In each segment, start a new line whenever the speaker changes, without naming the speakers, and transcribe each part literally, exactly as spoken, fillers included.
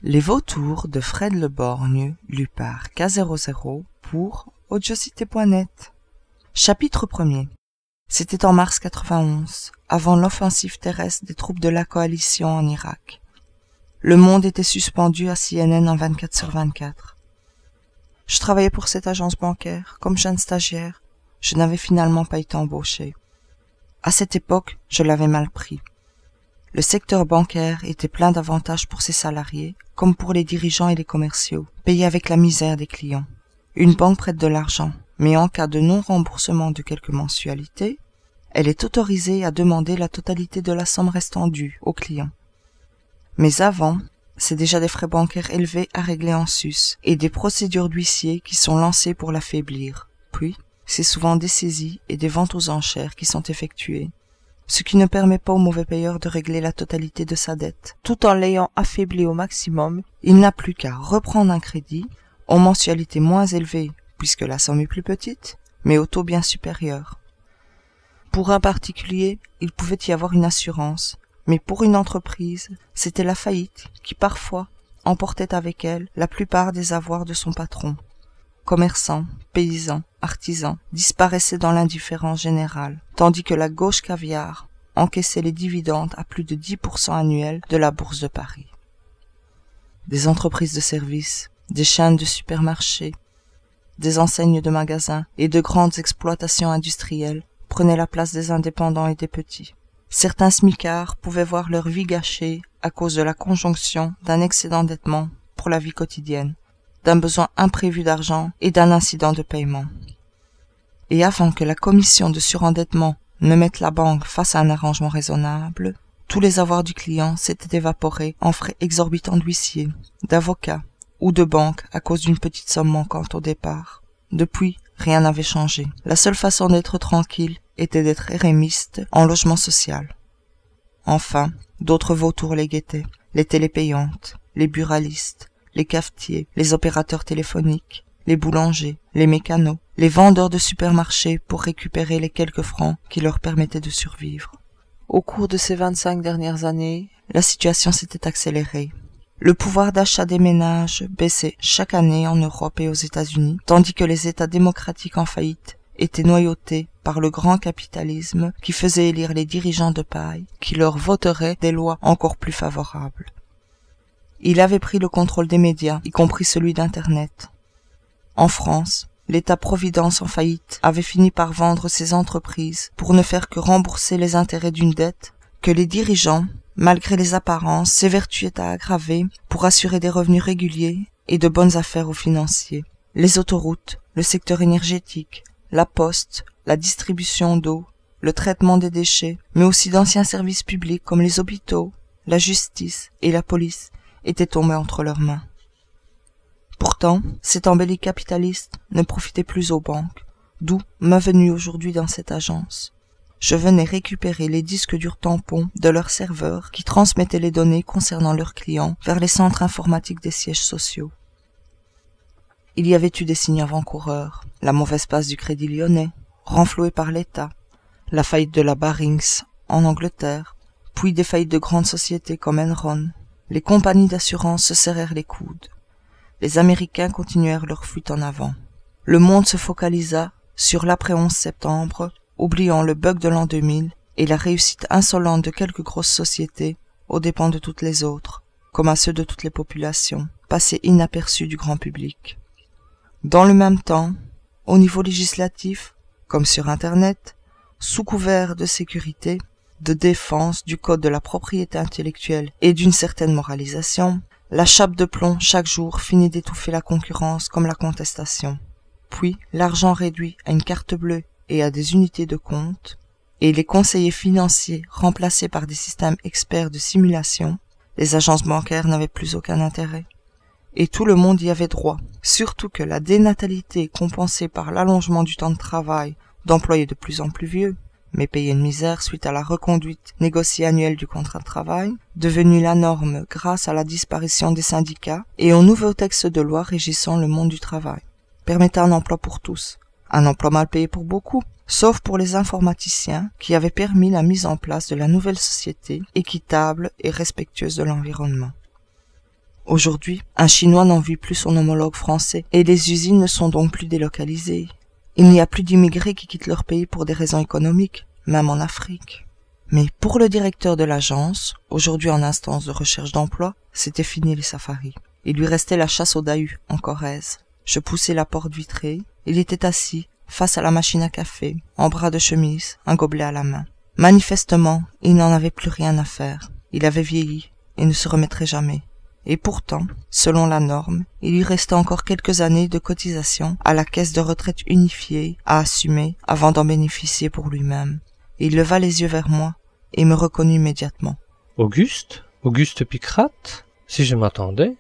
Les vautours de Fred Le Borgne, lu par K zéro zéro pour audiocité point net. Chapitre premier. C'était en mars quatre-vingt-onze, avant l'offensive terrestre des troupes de la coalition en Irak. Le monde était suspendu à C N N en vingt-quatre sur vingt-quatre. Je travaillais pour cette agence bancaire, comme jeune stagiaire. Je n'avais finalement pas été embauché. À cette époque, je l'avais mal pris. Le secteur bancaire était plein d'avantages pour ses salariés, comme pour les dirigeants et les commerciaux, payés avec la misère des clients. Une banque prête de l'argent, mais en cas de non-remboursement de quelques mensualités, elle est autorisée à demander la totalité de la somme restant due aux clients. Mais avant, c'est déjà des frais bancaires élevés à régler en sus et des procédures d'huissier qui sont lancées pour l'affaiblir. Puis, c'est souvent des saisies et des ventes aux enchères qui sont effectuées, ce qui ne permet pas au mauvais payeur de régler la totalité de sa dette. Tout en l'ayant affaibli au maximum, il n'a plus qu'à reprendre un crédit, en mensualité moins élevée puisque la somme est plus petite, mais au taux bien supérieur. Pour un particulier, il pouvait y avoir une assurance, mais pour une entreprise, c'était la faillite qui parfois emportait avec elle la plupart des avoirs de son patron. Commerçants, paysans, artisans disparaissaient dans l'indifférence générale, tandis que la gauche caviar encaissait les dividendes à plus de dix pour cent annuels de la bourse de Paris. Des entreprises de services, des chaînes de supermarchés, des enseignes de magasins et de grandes exploitations industrielles prenaient la place des indépendants et des petits. Certains smicards pouvaient voir leur vie gâchée à cause de la conjonction d'un excès d'endettement pour la vie quotidienne, d'un besoin imprévu d'argent et d'un incident de paiement. Et avant que la commission de surendettement ne mette la banque face à un arrangement raisonnable, tous les avoirs du client s'étaient évaporés en frais exorbitants d'huissier, d'avocat ou de banque à cause d'une petite somme manquante au départ. Depuis, rien n'avait changé. La seule façon d'être tranquille était d'être érémiste en logement social. Enfin, d'autres vautours les guettaient, les télépayantes, les buralistes, les cafetiers, les opérateurs téléphoniques, les boulangers, les mécanos, les vendeurs de supermarchés pour récupérer les quelques francs qui leur permettaient de survivre. Au cours de ces vingt-cinq dernières années, la situation s'était accélérée. Le pouvoir d'achat des ménages baissait chaque année en Europe et aux États-Unis, tandis que les États démocratiques en faillite étaient noyautés par le grand capitalisme qui faisait élire les dirigeants de paille qui leur voteraient des lois encore plus favorables. Il avait pris le contrôle des médias, y compris celui d'Internet. En France, l'État-providence en faillite avait fini par vendre ses entreprises pour ne faire que rembourser les intérêts d'une dette que les dirigeants, malgré les apparences, s'évertuaient à aggraver pour assurer des revenus réguliers et de bonnes affaires aux financiers. Les autoroutes, le secteur énergétique, la poste, la distribution d'eau, le traitement des déchets, mais aussi d'anciens services publics comme les hôpitaux, la justice et la police étaient tombés entre leurs mains. Pourtant, cette embellie capitaliste ne profitait plus aux banques, d'où ma venue aujourd'hui dans cette agence. Je venais récupérer les disques durs tampons de leurs serveurs qui transmettaient les données concernant leurs clients vers les centres informatiques des sièges sociaux. Il y avait eu des signes avant-coureurs, la mauvaise passe du Crédit Lyonnais, renflouée par l'État, la faillite de la Barings en Angleterre, puis des faillites de grandes sociétés comme Enron. Les compagnies d'assurance se serrèrent les coudes. Les Américains continuèrent leur fuite en avant. Le monde se focalisa sur l'après onze septembre, oubliant le bug de l'an deux mille et la réussite insolente de quelques grosses sociétés aux dépens de toutes les autres, comme à ceux de toutes les populations, passés inaperçus du grand public. Dans le même temps, au niveau législatif, comme sur Internet, sous couvert de sécurité, de défense du code de la propriété intellectuelle et d'une certaine moralisation, la chape de plomb chaque jour finit d'étouffer la concurrence comme la contestation. Puis, l'argent réduit à une carte bleue et à des unités de compte, et les conseillers financiers remplacés par des systèmes experts de simulation, les agences bancaires n'avaient plus aucun intérêt. Et tout le monde y avait droit, surtout que la dénatalité compensée par l'allongement du temps de travail d'employés de plus en plus vieux, mais payés de misère suite à la reconduite négociée annuelle du contrat de travail, devenue la norme grâce à la disparition des syndicats et au nouveau texte de loi régissant le monde du travail, permettait un emploi pour tous, un emploi mal payé pour beaucoup, sauf pour les informaticiens qui avaient permis la mise en place de la nouvelle société équitable et respectueuse de l'environnement. Aujourd'hui, un Chinois n'envie plus son homologue français et les usines ne sont donc plus délocalisées. Il n'y a plus d'immigrés qui quittent leur pays pour des raisons économiques, même en Afrique. Mais pour le directeur de l'agence, aujourd'hui en instance de recherche d'emploi, c'était fini les safaris. Il lui restait la chasse au Dahu, en Corrèze. Je poussai la porte vitrée. Il était assis, face à la machine à café, en bras de chemise, un gobelet à la main. Manifestement, il n'en avait plus rien à faire. Il avait vieilli et ne se remettrait jamais. Et pourtant, selon la norme, il lui restait encore quelques années de cotisation à la caisse de retraite unifiée à assumer avant d'en bénéficier pour lui-même. Il leva les yeux vers moi et me reconnut immédiatement.
Auguste ? Auguste Picrate ? Si je m'attendais.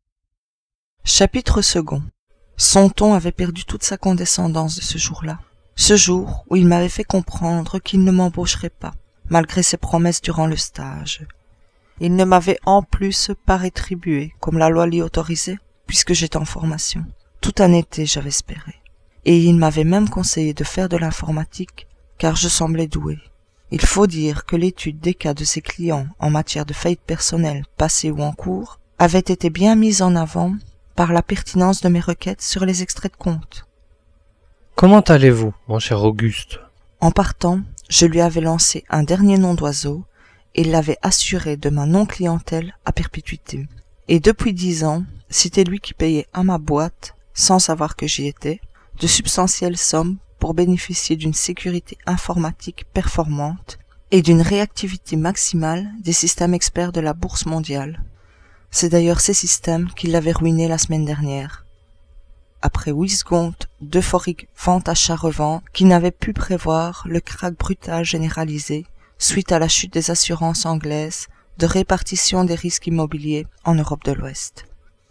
Chapitre second. Son ton avait perdu toute sa condescendance de ce jour-là. Ce jour où il m'avait fait comprendre qu'il ne m'embaucherait pas, malgré ses promesses durant le stage. Il ne m'avait en plus pas rétribué, comme la loi l'y autorisait, puisque j'étais en formation. Tout un été, j'avais espéré. Et il m'avait même conseillé de faire de l'informatique, car je semblais doué. Il faut dire que l'étude des cas de ses clients en matière de faillite personnelle passée ou en cours avait été bien mise en avant par la pertinence de mes requêtes sur les extraits de compte.
Comment allez-vous, mon cher Auguste ?
En partant, je lui avais lancé un dernier nom d'oiseau et l'avais assuré de ma non-clientèle à perpétuité. Et depuis dix ans, c'était lui qui payait à ma boîte, sans savoir que j'y étais, de substantielles sommes pour bénéficier d'une sécurité informatique performante et d'une réactivité maximale des systèmes experts de la Bourse mondiale. C'est d'ailleurs ces systèmes qui l'avaient ruiné la semaine dernière. Après huit secondes d'euphorique vente-achat-revente qui n'avait pu prévoir le krach brutal généralisé suite à la chute des assurances anglaises de répartition des risques immobiliers en Europe de l'Ouest.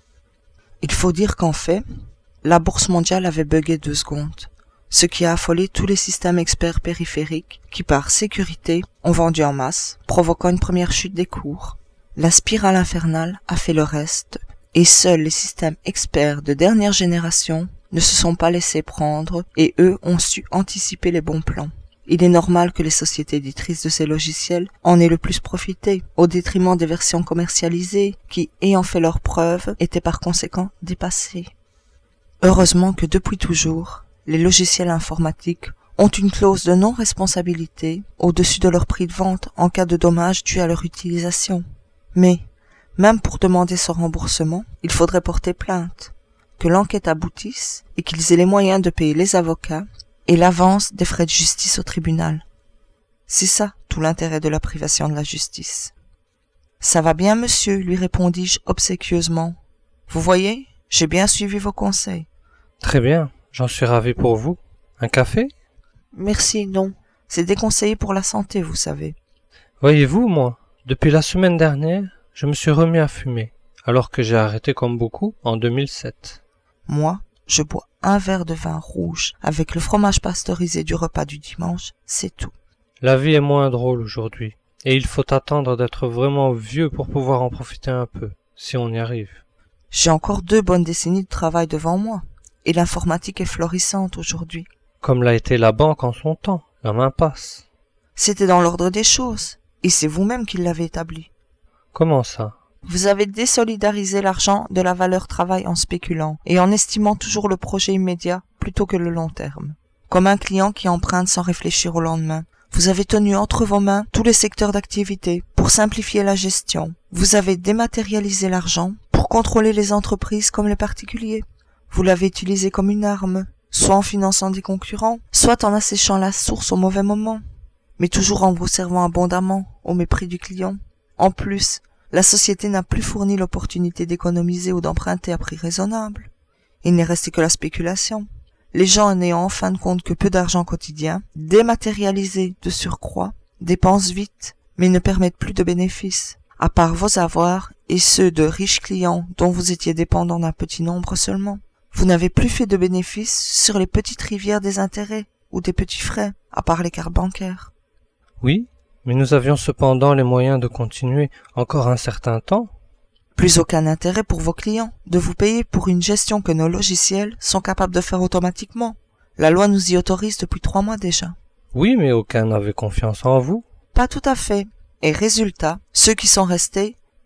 Il faut dire qu'en fait, la Bourse mondiale avait bugué deux secondes, ce qui a affolé tous les systèmes experts périphériques qui, par sécurité, ont vendu en masse, provoquant une première chute des cours. La spirale infernale a fait le reste, et seuls les systèmes experts de dernière génération ne se sont pas laissés prendre et eux ont su anticiper les bons plans. Il est normal que les sociétés éditrices de ces logiciels en aient le plus profité, au détriment des versions commercialisées qui, ayant fait leurs preuves, étaient par conséquent dépassées. Heureusement que depuis toujours, les logiciels informatiques ont une clause de non-responsabilité au-dessus de leur prix de vente en cas de dommages dus à leur utilisation. Mais, même pour demander son remboursement, il faudrait porter plainte, que l'enquête aboutisse et qu'ils aient les moyens de payer les avocats et l'avance des frais de justice au tribunal. C'est ça tout l'intérêt de la privation de la justice. « Ça va bien, monsieur, lui répondis-je obséquieusement. Vous voyez, j'ai bien suivi vos conseils. »«
Très bien, j'en suis ravi pour vous. Un café ? » ?»«
Merci, non. C'est déconseillé pour la santé, vous savez. » »«
Voyez-vous, moi, depuis la semaine dernière, je me suis remis à fumer, alors que j'ai arrêté comme beaucoup en deux mille sept. » »«
Moi, je bois un verre de vin rouge avec le fromage pasteurisé du repas du dimanche, c'est tout. » »«
La vie est moins drôle aujourd'hui, et il faut attendre d'être vraiment vieux pour pouvoir en profiter un peu, si on y arrive. » »«
J'ai encore deux bonnes décennies de travail devant moi, et l'informatique est florissante aujourd'hui. » »«
Comme l'a été la banque en son temps, la main passe. » »«
C'était dans l'ordre des choses, et c'est vous-même qui l'avez établi. » »«
Comment ça ? » ?»«
Vous avez désolidarisé l'argent de la valeur travail en spéculant et en estimant toujours le projet immédiat plutôt que le long terme. Comme un client qui emprunte sans réfléchir au lendemain. Vous avez tenu entre vos mains tous les secteurs d'activité pour simplifier la gestion. Vous avez dématérialisé l'argent pour contrôler les entreprises comme les particuliers. Vous l'avez utilisé comme une arme, soit en finançant des concurrents, soit en asséchant la source au mauvais moment, mais toujours en vous servant abondamment au mépris du client. En plus, la société n'a plus fourni l'opportunité d'économiser ou d'emprunter à prix raisonnable. Il n'est resté que la spéculation. Les gens n'ayant en fin de compte que peu d'argent quotidien, dématérialisés de surcroît, dépensent vite, mais ne permettent plus de bénéfices, à part vos avoirs et ceux de riches clients dont vous étiez dépendant d'un petit nombre seulement. Vous n'avez plus fait de bénéfices sur les petites rivières des intérêts ou des petits frais, à part les cartes bancaires.
Oui, mais nous avions cependant les moyens de continuer encore un certain temps.
Plus aucun intérêt pour vos clients de vous payer pour une gestion que nos logiciels sont capables de faire automatiquement. La loi nous y autorise depuis trois mois déjà.
Oui, mais aucun n'avait confiance en vous.
Pas tout à fait. Et résultat, ceux qui sont restés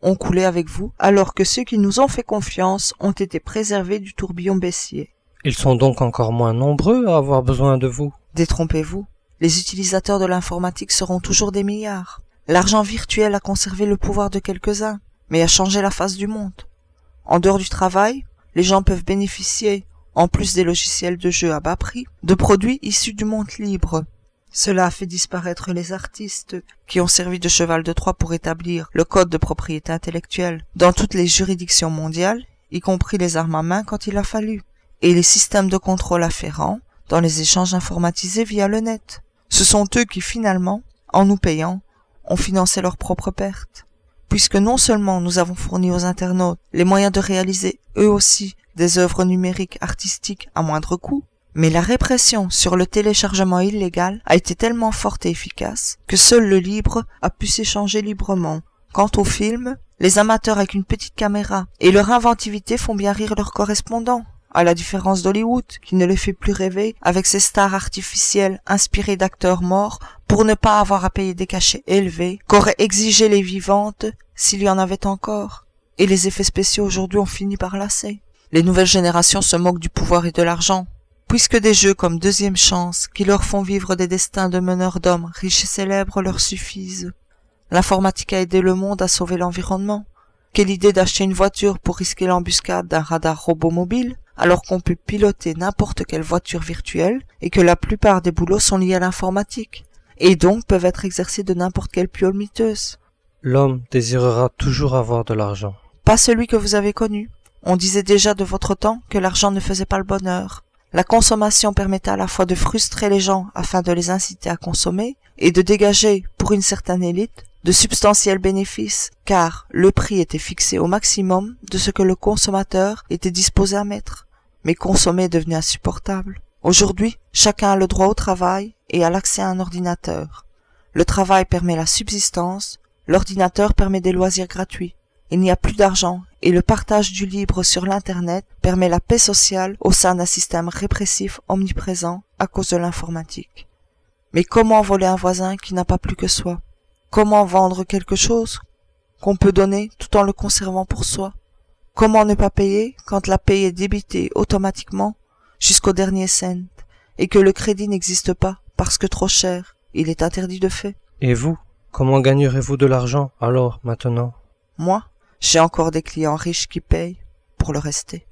ont coulé avec vous, alors que ceux qui nous ont fait confiance ont été préservés du tourbillon baissier.
Ils sont donc encore moins nombreux à avoir besoin de vous.
Détrompez-vous, les utilisateurs de l'informatique seront toujours des milliards. L'argent virtuel a conservé le pouvoir de quelques-uns, mais a changé la face du monde. En dehors du travail, les gens peuvent bénéficier, en plus des logiciels de jeu à bas prix, de produits issus du monde libre. Cela a fait disparaître les artistes, qui ont servi de cheval de Troie pour établir le code de propriété intellectuelle dans toutes les juridictions mondiales, y compris les armes à main quand il a fallu, et les systèmes de contrôle afférents dans les échanges informatisés via le net. Ce sont eux qui finalement, en nous payant, ont financé leurs propres pertes. Puisque non seulement nous avons fourni aux internautes les moyens de réaliser eux aussi des œuvres numériques artistiques à moindre coût, mais la répression sur le téléchargement illégal a été tellement forte et efficace que seul le libre a pu s'échanger librement. Quant aux films, les amateurs avec une petite caméra et leur inventivité font bien rire leurs correspondants, à la différence d'Hollywood, qui ne les fait plus rêver avec ses stars artificielles inspirées d'acteurs morts pour ne pas avoir à payer des cachets élevés qu'auraient exigé les vivantes s'il y en avait encore. Et les effets spéciaux aujourd'hui ont fini par lasser. Les nouvelles générations se moquent du pouvoir et de l'argent, puisque des jeux comme Deuxième Chance, qui leur font vivre des destins de meneurs d'hommes riches et célèbres, leur suffisent. L'informatique a aidé le monde à sauver l'environnement. Quelle idée d'acheter une voiture pour risquer l'embuscade d'un radar robot mobile, alors qu'on peut piloter n'importe quelle voiture virtuelle et que la plupart des boulots sont liés à l'informatique, et donc peuvent être exercés de n'importe quelle piole miteuse.
L'homme désirera toujours avoir de l'argent.
Pas celui que vous avez connu. On disait déjà de votre temps que l'argent ne faisait pas le bonheur. La consommation permettait à la fois de frustrer les gens afin de les inciter à consommer et de dégager, pour une certaine élite, de substantiels bénéfices, car le prix était fixé au maximum de ce que le consommateur était disposé à mettre. Mais consommer est devenu insupportable. Aujourd'hui, chacun a le droit au travail et a l'accès à un ordinateur. Le travail permet la subsistance, l'ordinateur permet des loisirs gratuits. Il n'y a plus d'argent et le partage du libre sur l'Internet permet la paix sociale au sein d'un système répressif omniprésent à cause de l'informatique. Mais comment voler un voisin qui n'a pas plus que soi? Comment vendre quelque chose qu'on peut donner tout en le conservant pour soi? Comment ne pas payer quand la paye est débitée automatiquement jusqu'au dernier cent et que le crédit n'existe pas parce que trop cher, il est interdit de fait?
Et vous, comment gagnerez-vous de l'argent alors maintenant?
Moi, j'ai encore des clients riches qui payent pour le rester.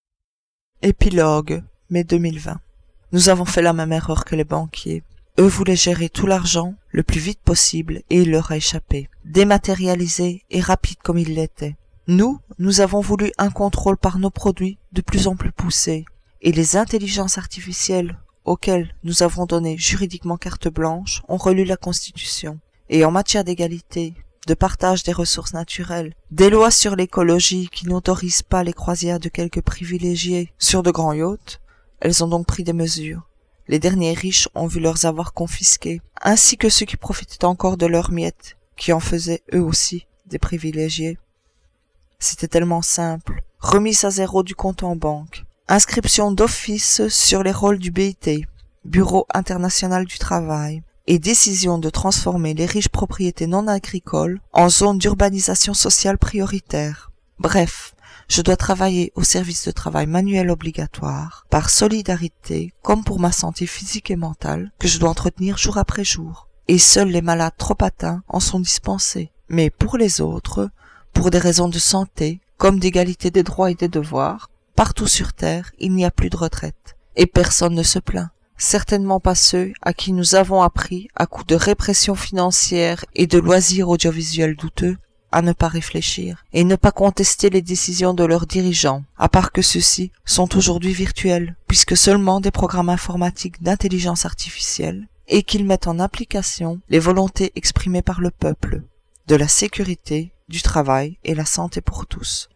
Épilogue, mai deux mille vingt. Nous avons fait la même erreur que les banquiers. Eux voulaient gérer tout l'argent le plus vite possible et il leur a échappé, dématérialisé et rapide comme il l'était. Nous, nous avons voulu un contrôle par nos produits de plus en plus poussé et les intelligences artificielles auxquelles nous avons donné juridiquement carte blanche ont relu la Constitution. Et en matière d'égalité, de partage des ressources naturelles, des lois sur l'écologie qui n'autorisent pas les croisières de quelques privilégiés sur de grands yachts, elles ont donc pris des mesures. Les derniers riches ont vu leurs avoirs confisqués, ainsi que ceux qui profitaient encore de leurs miettes, qui en faisaient eux aussi des privilégiés. C'était tellement simple. Remise à zéro du compte en banque. Inscription d'office sur les rôles du B I T, Bureau international du travail, et décision de transformer les riches propriétés non agricoles en zones d'urbanisation sociale prioritaire. Bref, je dois travailler au service de travail manuel obligatoire, par solidarité, comme pour ma santé physique et mentale, que je dois entretenir jour après jour. Et seuls les malades trop atteints en sont dispensés. Mais pour les autres, pour des raisons de santé, comme d'égalité des droits et des devoirs, partout sur Terre, il n'y a plus de retraite. Et personne ne se plaint. Certainement pas ceux à qui nous avons appris, à coup de répression financière et de loisirs audiovisuels douteux, à ne pas réfléchir et ne pas contester les décisions de leurs dirigeants, à part que ceux-ci sont aujourd'hui virtuels, puisque seulement des programmes informatiques d'intelligence artificielle, et qu'ils mettent en application les volontés exprimées par le peuple, de la sécurité, du travail et la santé pour tous.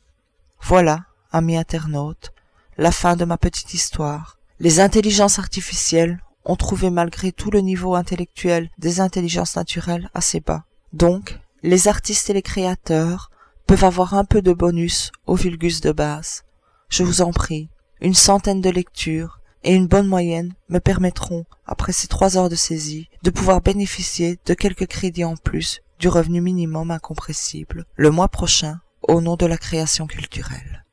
Voilà, amis internautes, la fin de ma petite histoire. Les intelligences artificielles ont trouvé malgré tout le niveau intellectuel des intelligences naturelles assez bas. Donc, les artistes et les créateurs peuvent avoir un peu de bonus au vulgus de base. Je vous en prie, une centaine de lectures et une bonne moyenne me permettront, après ces trois heures de saisie, de pouvoir bénéficier de quelques crédits en plus du revenu minimum incompressible le mois prochain au nom de la création culturelle.